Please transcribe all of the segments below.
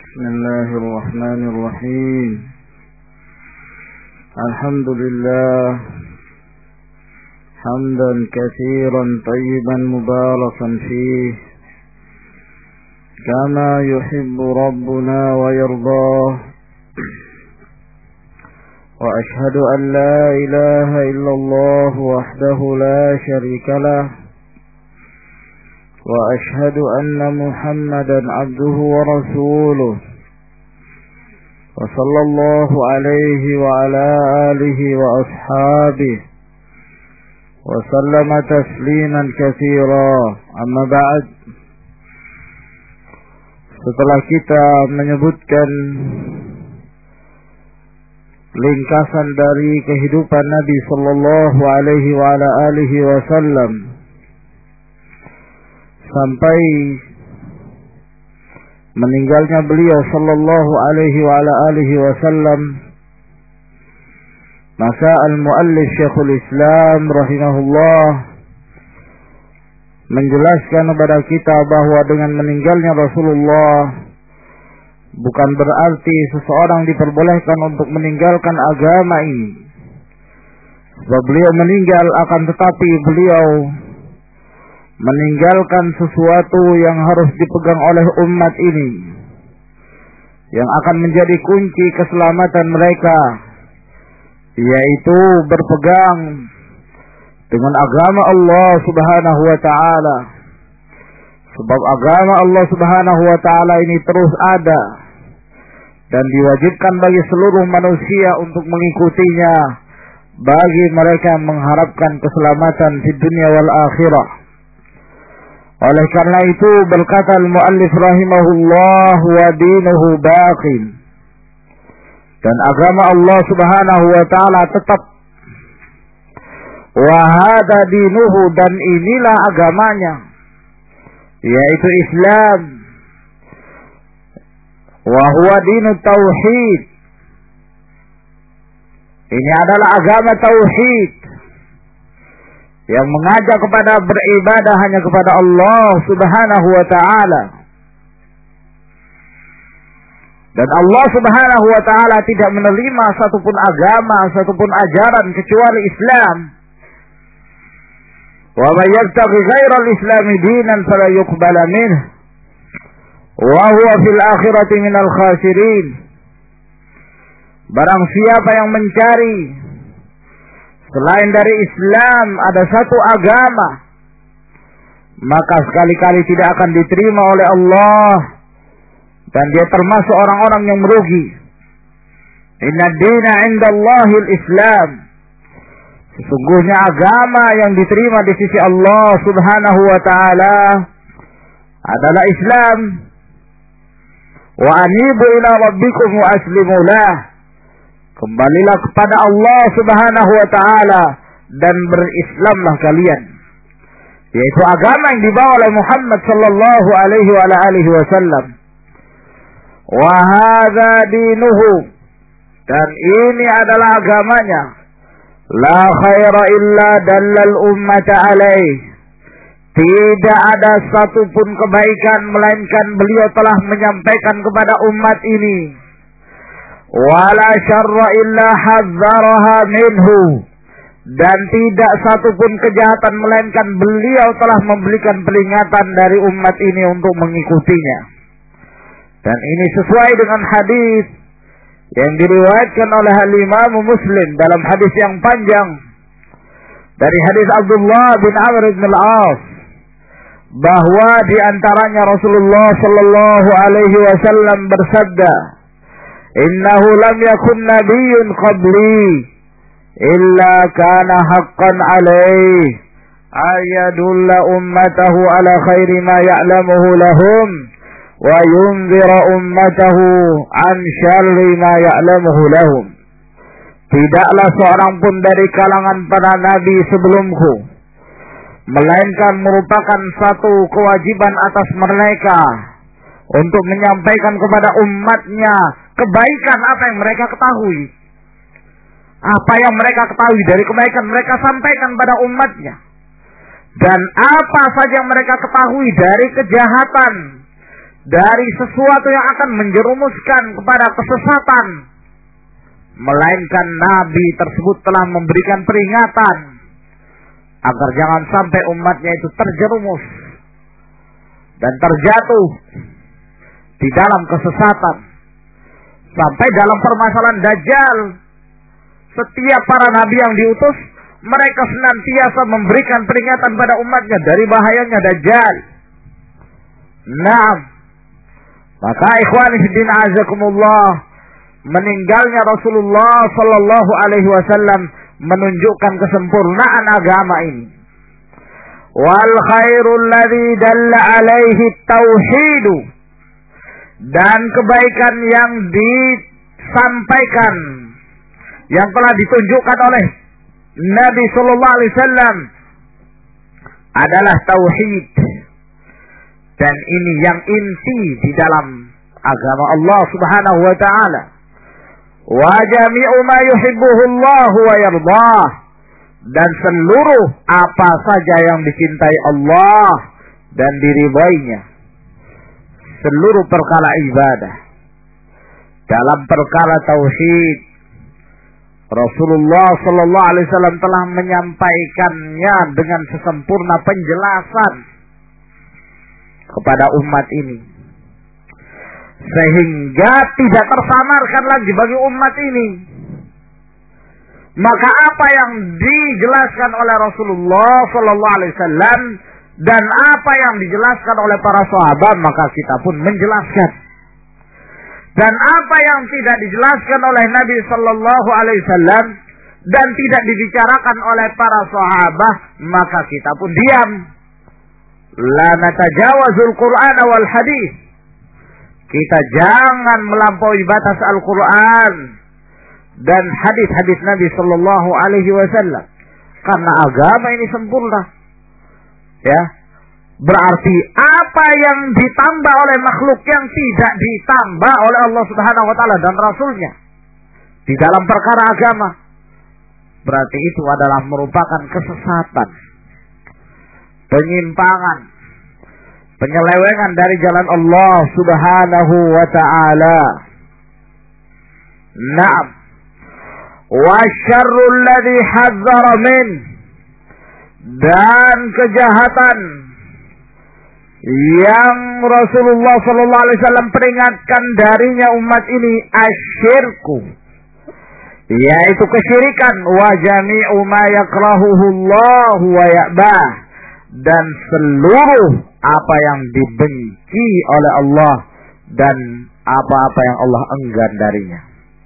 بسم الله الرحمن الرحيم. الحمد لله حمدا كثيرا طيبا مباركا فيه كما يحب ربنا ويرضاه. وأشهد أن لا إله إلا الله وحده لا شريك له، وأشهد أن محمدا عبده ورسوله، وصلى الله عليه وعلى آله وأصحابه وسلم تسليما كثيرا. أما بعد, setelah kita menyebutkan ringkasan dari kehidupan Nabi sallallahu alaihi wa ala alihi wasallam sampai meninggalnya beliau sallallahu alaihi wa ala alihi wasallam, maka al-muallif Syekhul Islam rahimahullah menjelaskan kepada kita bahwa dengan meninggalnya Rasulullah bukan berarti seseorang diperbolehkan untuk meninggalkan agama ini. Sebab beliau meninggal, akan tetapi beliau meninggalkan sesuatu yang harus dipegang oleh umat ini, yang akan menjadi kunci keselamatan mereka, yaitu berpegang dengan agama Allah subhanahu wa ta'ala. Sebab agama Allah subhanahu wa ta'ala ini terus ada dan diwajibkan bagi seluruh manusia untuk mengikutinya, bagi mereka yang mengharapkan keselamatan di dunia wal akhirah. Oleh karena itu berkata al-muallif rahimahullah, wa dinuhu baqin, dan agama Allah subhanahu wa ta'ala tetap. Wa hada dinuhu, dan inilah agamanya, yaitu Islam. Wa huwa dinu tauhid, ini adalah agama tauhid yang mengajak kepada beribadah hanya kepada Allah subhanahu wa ta'ala. Dan Allah subhanahu wa ta'ala tidak menerima satupun agama, satupun ajaran kecuali Islam. Wa may yabtaghi ghayra al-islami dinan fala yuqbala minhu wa huwa fil akhirati minal khasirin. Barang siapa yang mencari selain dari Islam ada satu agama, maka sekali-kali tidak akan diterima oleh Allah, dan dia termasuk orang-orang yang merugi. Inna dina indallahil Islam, sesungguhnya agama yang diterima di sisi Allah subhanahu wa ta'ala adalah Islam. Wa anibu ila rabbikum wa aslimu lah, kembalilah kepada Allah subhanahu wa ta'ala dan berislamlah kalian, yaitu agama yang dibawa oleh Muhammad sallallahu alaihi wa alihi wasallam. Wa hadza dinuhu, dan ini adalah agamanya. La khaira illa dallal ummata alaih, tidak ada satupun kebaikan melainkan beliau telah menyampaikan kepada umat ini. Wala syarra illa hadzaraha minhu, dan tidak satupun kejahatan melainkan beliau telah memberikan peringatan dari umat ini untuk mengikutinya. Dan ini sesuai dengan hadis yang diriwayatkan oleh Imam Muslim dalam hadis yang panjang dari hadis Abdullah bin Amr bin al-As, bahwa di antaranya Rasulullah sallallahu alaihi wasallam bersabda, innahu lam yakun nabiyyun qabli illa kana haqqan alaihi ayadulla ummatahu ala khairi ma ya'lamuhu lahum wa yunzira ummatahu an syarri ma ya'lamuhu lahum. Tidaklah seorang pun dari kalangan para nabi sebelumku, melainkan merupakan satu kewajiban atas mereka untuk menyampaikan kepada umatnya kebaikan apa yang mereka ketahui. Apa yang mereka ketahui dari kebaikan mereka sampaikan pada umatnya. Dan apa saja yang mereka ketahui dari kejahatan, dari sesuatu yang akan menjerumuskan kepada kesesatan, melainkan Nabi tersebut telah memberikan peringatan agar jangan sampai umatnya itu terjerumus dan terjatuh di dalam kesesatan. Sampai dalam permasalahan Dajjal, setiap para nabi yang diutus, mereka senantiasa memberikan peringatan pada umatnya dari bahayanya Dajjal. Nah, maka ikhwani fiddin azakumullah, meninggalnya Rasulullah sallallahu alaihi wasallam menunjukkan kesempurnaan agama ini. Wal khairul ladzi dalla alaihi tauhidu, dan kebaikan yang disampaikan, yang telah ditunjukkan oleh Nabi sallallahu alaihi wasallam adalah tauhid. Dan ini yang inti di dalam agama Allah Subhanahu wa taala. Wa jami'u ma yuhibbuhu Allah wa yardah, dan seluruh apa saja yang dicintai Allah dan diridainya. Seluruh perkara ibadah. Dalam perkara tauhid, Rasulullah sallallahu alaihi wasallam telah menyampaikannya dengan sesempurna penjelasan kepada umat ini, sehingga tidak tersamarkan lagi bagi umat ini. Maka apa yang dijelaskan oleh Rasulullah sallallahu alaihi wasallam dan apa yang dijelaskan oleh para sahabat, maka kita pun menjelaskan. Dan apa yang tidak dijelaskan oleh Nabi sallallahu alaihi wasallam dan tidak dibicarakan oleh para sahabat, maka kita pun diam. La natajawazul Qur'an wal hadis. Kita jangan melampaui batas Al-Quran dan hadis-hadis Nabi sallallahu alaihi wasallam, karena agama ini sempurna. Ya. Berarti apa yang ditambah oleh makhluk yang tidak ditambah oleh Allah Subhanahu wa taala dan Rasulnya di dalam perkara agama, berarti itu adalah merupakan kesesatan, penyimpangan, penyelewengan dari jalan Allah Subhanahu wa taala. Naam. Wa syarrul ladzi hadzara min, dan kejahatan yang Rasulullah sallallahu alaihi wasallam peringatkan darinya umat ini, asyirku, yaitu kesyirikan, wa jami'u ma yakrahuhu Allah wa ya'bah, dan seluruh apa yang dibenci oleh Allah dan apa-apa yang Allah enggan darinya.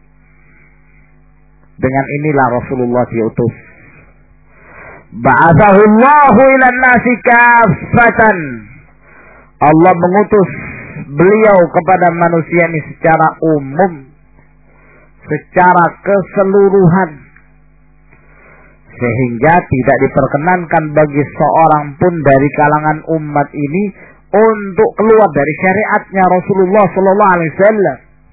Dengan inilah Rasulullah diutus. Ba'athahu Allahu ilan nasi kaffatan. Allah mengutus beliau kepada manusia ini secara umum, secara keseluruhan, sehingga tidak diperkenankan bagi seorang pun dari kalangan umat ini untuk keluar dari syariatnya Rasulullah sallallahu alaihi wasallam.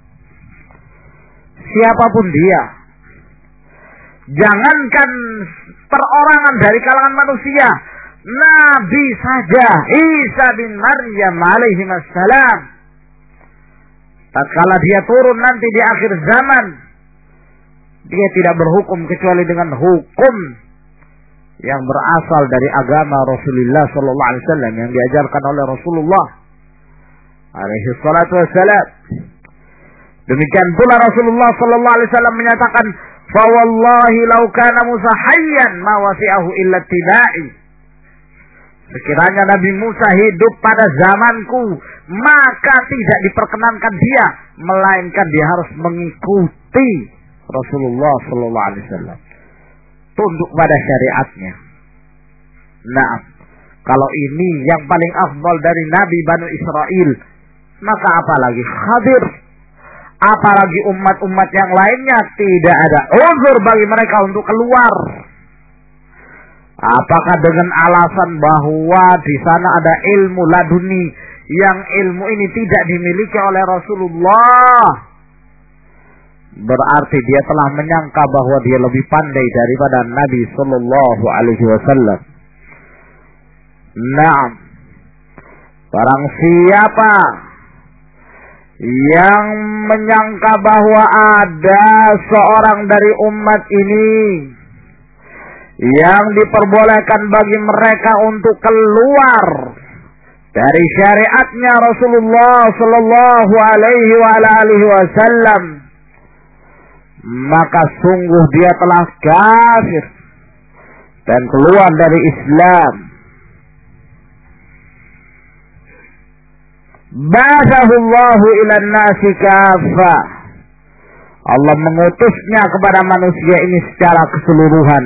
Siapapun dia, jangankan perorangan dari kalangan manusia, Nabi saja, Isa bin Maryam alaihi wassalam, tatkala dia turun nanti di akhir zaman, dia tidak berhukum kecuali dengan hukum yang berasal dari agama Rasulullah sallallahu alaihi wasallam, yang diajarkan oleh Rasulullah alaihi salatu wassalam. Demikian pula Rasulullah sallallahu alaihi wasallam menyatakan, "Fa wallahi law kana Musa hayyan ma wasi'ahu illa tibai." Sekiranya Nabi Musa hidup pada zamanku, maka tidak diperkenankan dia, melainkan dia harus mengikuti Rasulullah sallallahu alaihi wasallam, tunduk pada syariatnya. Nah, kalau ini yang paling afdal dari Nabi Bani Israel, maka apalagi Khadir, apalagi umat-umat yang lainnya, tidak ada uzur bagi mereka untuk keluar. Apakah dengan alasan bahwa di sana ada ilmu laduni yang ilmu ini tidak dimiliki oleh Rasulullah, berarti dia telah menyangka bahwa dia lebih pandai daripada Nabi sallallahu alaihi wasallam. Naam. Barang siapa yang menyangka bahwa ada seorang dari umat ini yang diperbolehkan bagi mereka untuk keluar dari syariatnya Rasulullah sallallahu alaihi wasallam, maka sungguh dia telah kafir dan keluar dari Islam. Ba'athahullahu ilan nasi kafah. Allah mengutusnya kepada manusia ini secara keseluruhan.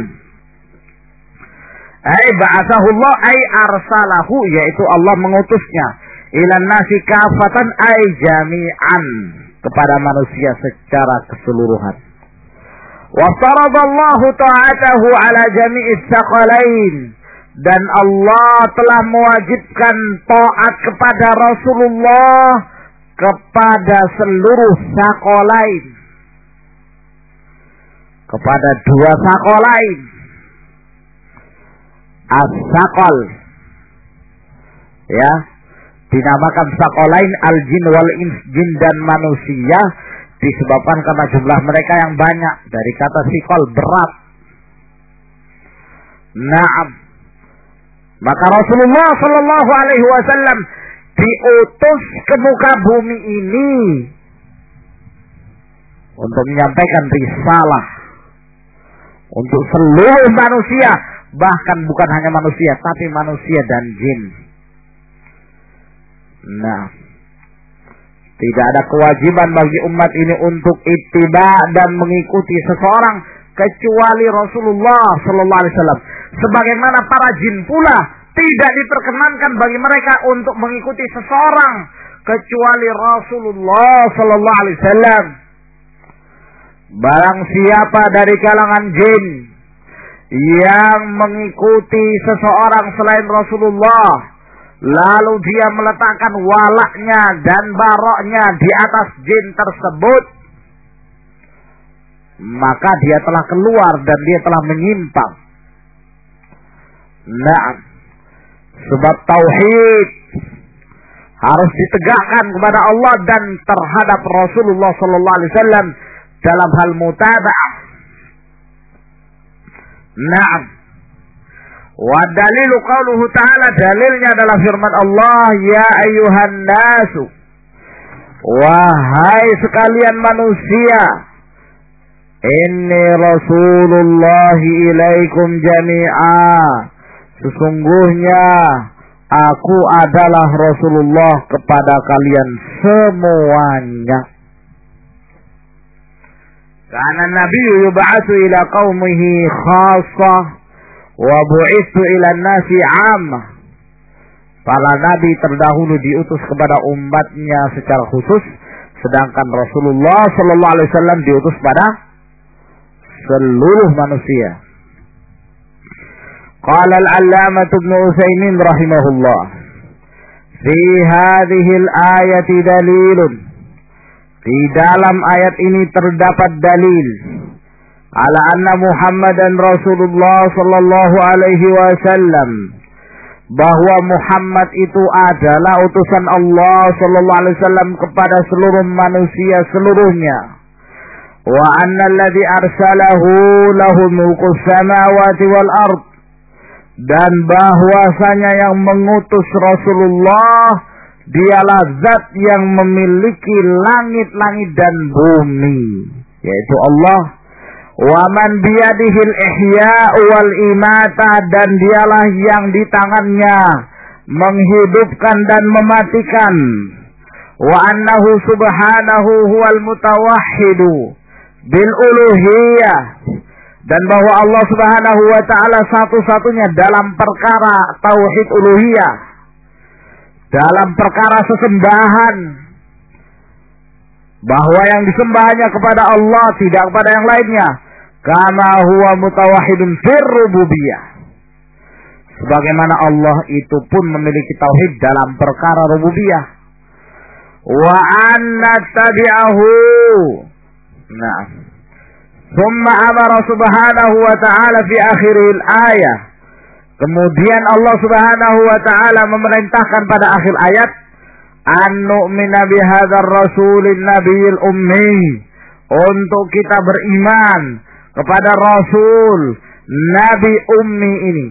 Ba'athahullah arsalahu, yaitu Allah mengutusnya ilan nasi kafatan jami'an, kepada manusia secara keseluruhan. Wa faradallahu ta'atahu ala jami'is tsaqalain, dan Allah telah mewajibkan taat kepada Rasulullah kepada seluruh tsaqalain, kepada dua tsaqalain. As-tsaqal, ya, dinamakan tsaqalain al-jin wal ins, jin dan manusia, disebabkan karena jumlah mereka yang banyak, dari kata sikol, berat. Naam. Maka Rasulullah sallallahu alaihi wasallam diutus ke muka bumi ini untuk menyampaikan risalah untuk seluruh manusia, bahkan bukan hanya manusia, tapi manusia dan jin. Nah, tidak ada kewajiban bagi umat ini untuk ittiba dan mengikuti seseorang kecuali Rasulullah sallallahu alaihi wasallam. Sebagaimana para jin pula tidak diperkenankan bagi mereka untuk mengikuti seseorang kecuali Rasulullah sallallahu alaihi wasallam. Barang siapa dari kalangan jin yang mengikuti seseorang selain Rasulullah, lalu dia meletakkan walaknya dan baroknya di atas jin tersebut, maka dia telah keluar dan dia telah menyimpang. Nah, sebab tauhid harus ditegakkan kepada Allah dan terhadap Rasulullah sallallahu alaihi wasallam dalam hal mutaba'ah. Naam. Wa dalilu qauluhu ta'ala, dalilnya adalah firman Allah, ya ayyuhan nasu, wahai sekalian manusia, inni rasulullahi ilaikum jami'a, sesungguhnya aku adalah Rasulullah kepada kalian semuanya. Karena Nabi yub'atsu ila qaumihi khassah wa bu'itsu ila nasi 'ammah. Para nabi terdahulu diutus kepada umatnya secara khusus, sedangkan Rasulullah sallallahu alaihi wasallam diutus pada seluruh manusia. Qala al-'allamah Ibnu Utsaimin rahimahullah, fi hadhihi al-ayati dalilun, di dalam ayat ini terdapat dalil ala anna Muhammadan Rasulullah sallallahu alaihi wasallam, bahwa Muhammad itu adalah utusan Allah sallallahu alaihi wasallam kepada seluruh manusia seluruhnya. Wa anna alladhi arsalahu lahu mulkus samawati wal ard, dan bahwasanya yang mengutus Rasulullah dialah zat yang memiliki langit-langit dan bumi, yaitu Allah. Wa man biyadihil ihya wal imata, dan dialah yang di tangannya menghidupkan dan mematikan. Wa annahu subhanahu huwal mutawahhidu bil uluhiyah, dan bahwa Allah subhanahu wa ta'ala satu-satunya dalam perkara tauhid uluhiyah, dalam perkara sesembahan, bahwa yang disembahnya kepada Allah, tidak kepada yang lainnya. Kama huwa mutawahhidun fir rububiyah, sebagaimana Allah itu pun memiliki tauhid dalam perkara rububiyah. Wa anna tabi'ahu. Nah, thumma amara subhanahu wa ta'ala fi akhiril ayah, kemudian Allah subhanahu wa ta'ala memerintahkan pada akhir ayat, an nu'mina bihadzal rasulin nabiyil ummi, untuk kita beriman kepada Rasul Nabi Ummi ini.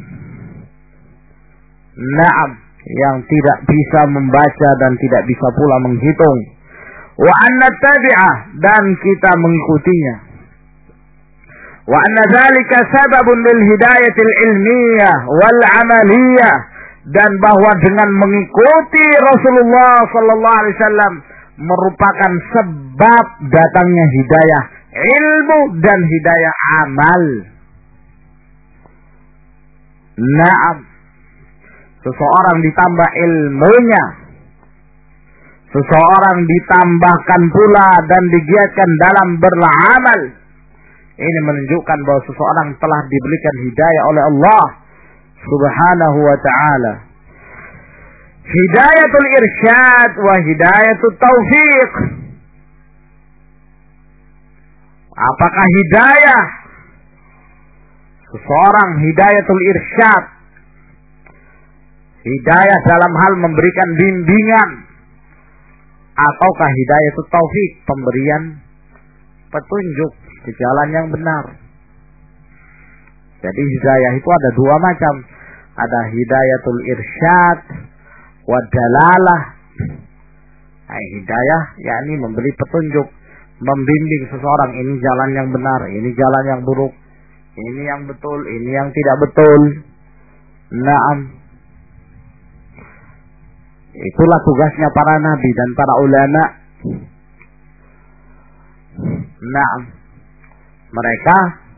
Naam, yang tidak bisa membaca dan tidak bisa pula menghitung. Wa anna tabi'ah, dan kita mengikutinya. Wa anna dzalika sababun lil hidayatil ilmiyah wal amaliyah, dan bahwa dengan mengikuti Rasulullah sallallahu alaihi wasallam merupakan sebab datangnya hidayah ilmu dan hidayah amal. Naam, seseorang ditambah ilmunya, seseorang ditambahkan pula dan digiatkan dalam beramal. Ini menunjukkan bahwa seseorang telah diberikan hidayah oleh Allah Subhanahu wa ta'ala. Hidayatul irsyad wa hidayatul taufiq. Apakah hidayah seseorang hidayatul irsyad, hidayah dalam hal memberikan bimbingan, ataukah hidayatul taufik, pemberian petunjuk ke jalan yang benar? Jadi hidayah itu ada dua macam. Ada hidayatul irsyad wa dalalah. Hidayah yakni memberi petunjuk, membimbing seseorang, ini jalan yang benar, ini jalan yang buruk, ini yang betul, ini yang tidak betul. Naam. Itulah tugasnya para nabi dan para ulama. Naam. Mereka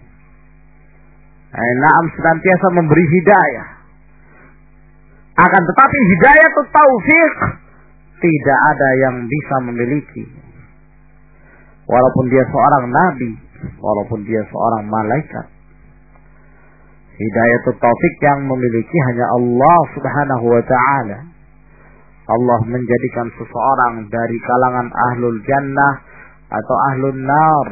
senantiasa memberi hidayah. Akan tetapi hidayah atau taufik tidak ada yang bisa memiliki. Walaupun dia seorang nabi, walaupun dia seorang malaikat. Hidayah atau taufik yang memiliki hanya Allah Subhanahu wa ta'ala. Allah menjadikan seseorang dari kalangan ahlul jannah atau ahlul nar.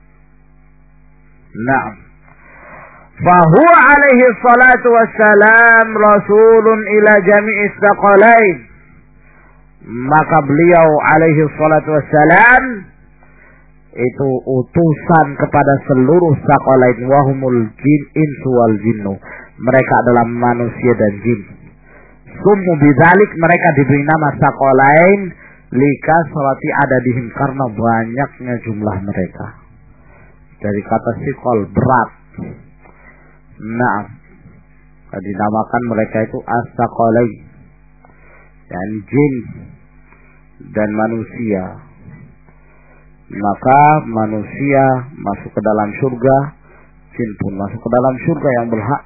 Naam. Fahuwa alaihi salatu wassalam rasulun ila jami'is tsaqalain. Maka beliau alaihi salatu wassalam itu utusan kepada seluruh tsaqalain, wahumul jin insu wal jinnu. Mereka adalah manusia dan jin. Summu bidzalik, mereka diberi nama tsaqalain lika salati adadihim, karena banyaknya jumlah mereka. Dari kata siqal, berat. Nah, dinamakan mereka itu as-tsaqalain, dan jin dan manusia. Maka manusia masuk ke dalam surga, jin pun masuk ke dalam surga yang berhak.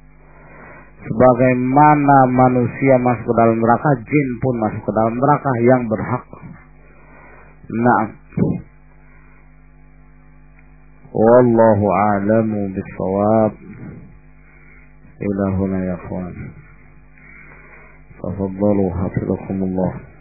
Sebagaimana manusia masuk ke dalam neraka, jin pun masuk ke dalam neraka yang berhak. Nah, wallahu a'lamu bis-shawab. Ila huna ya ikhwan. Tafaddalu hafizakumullah.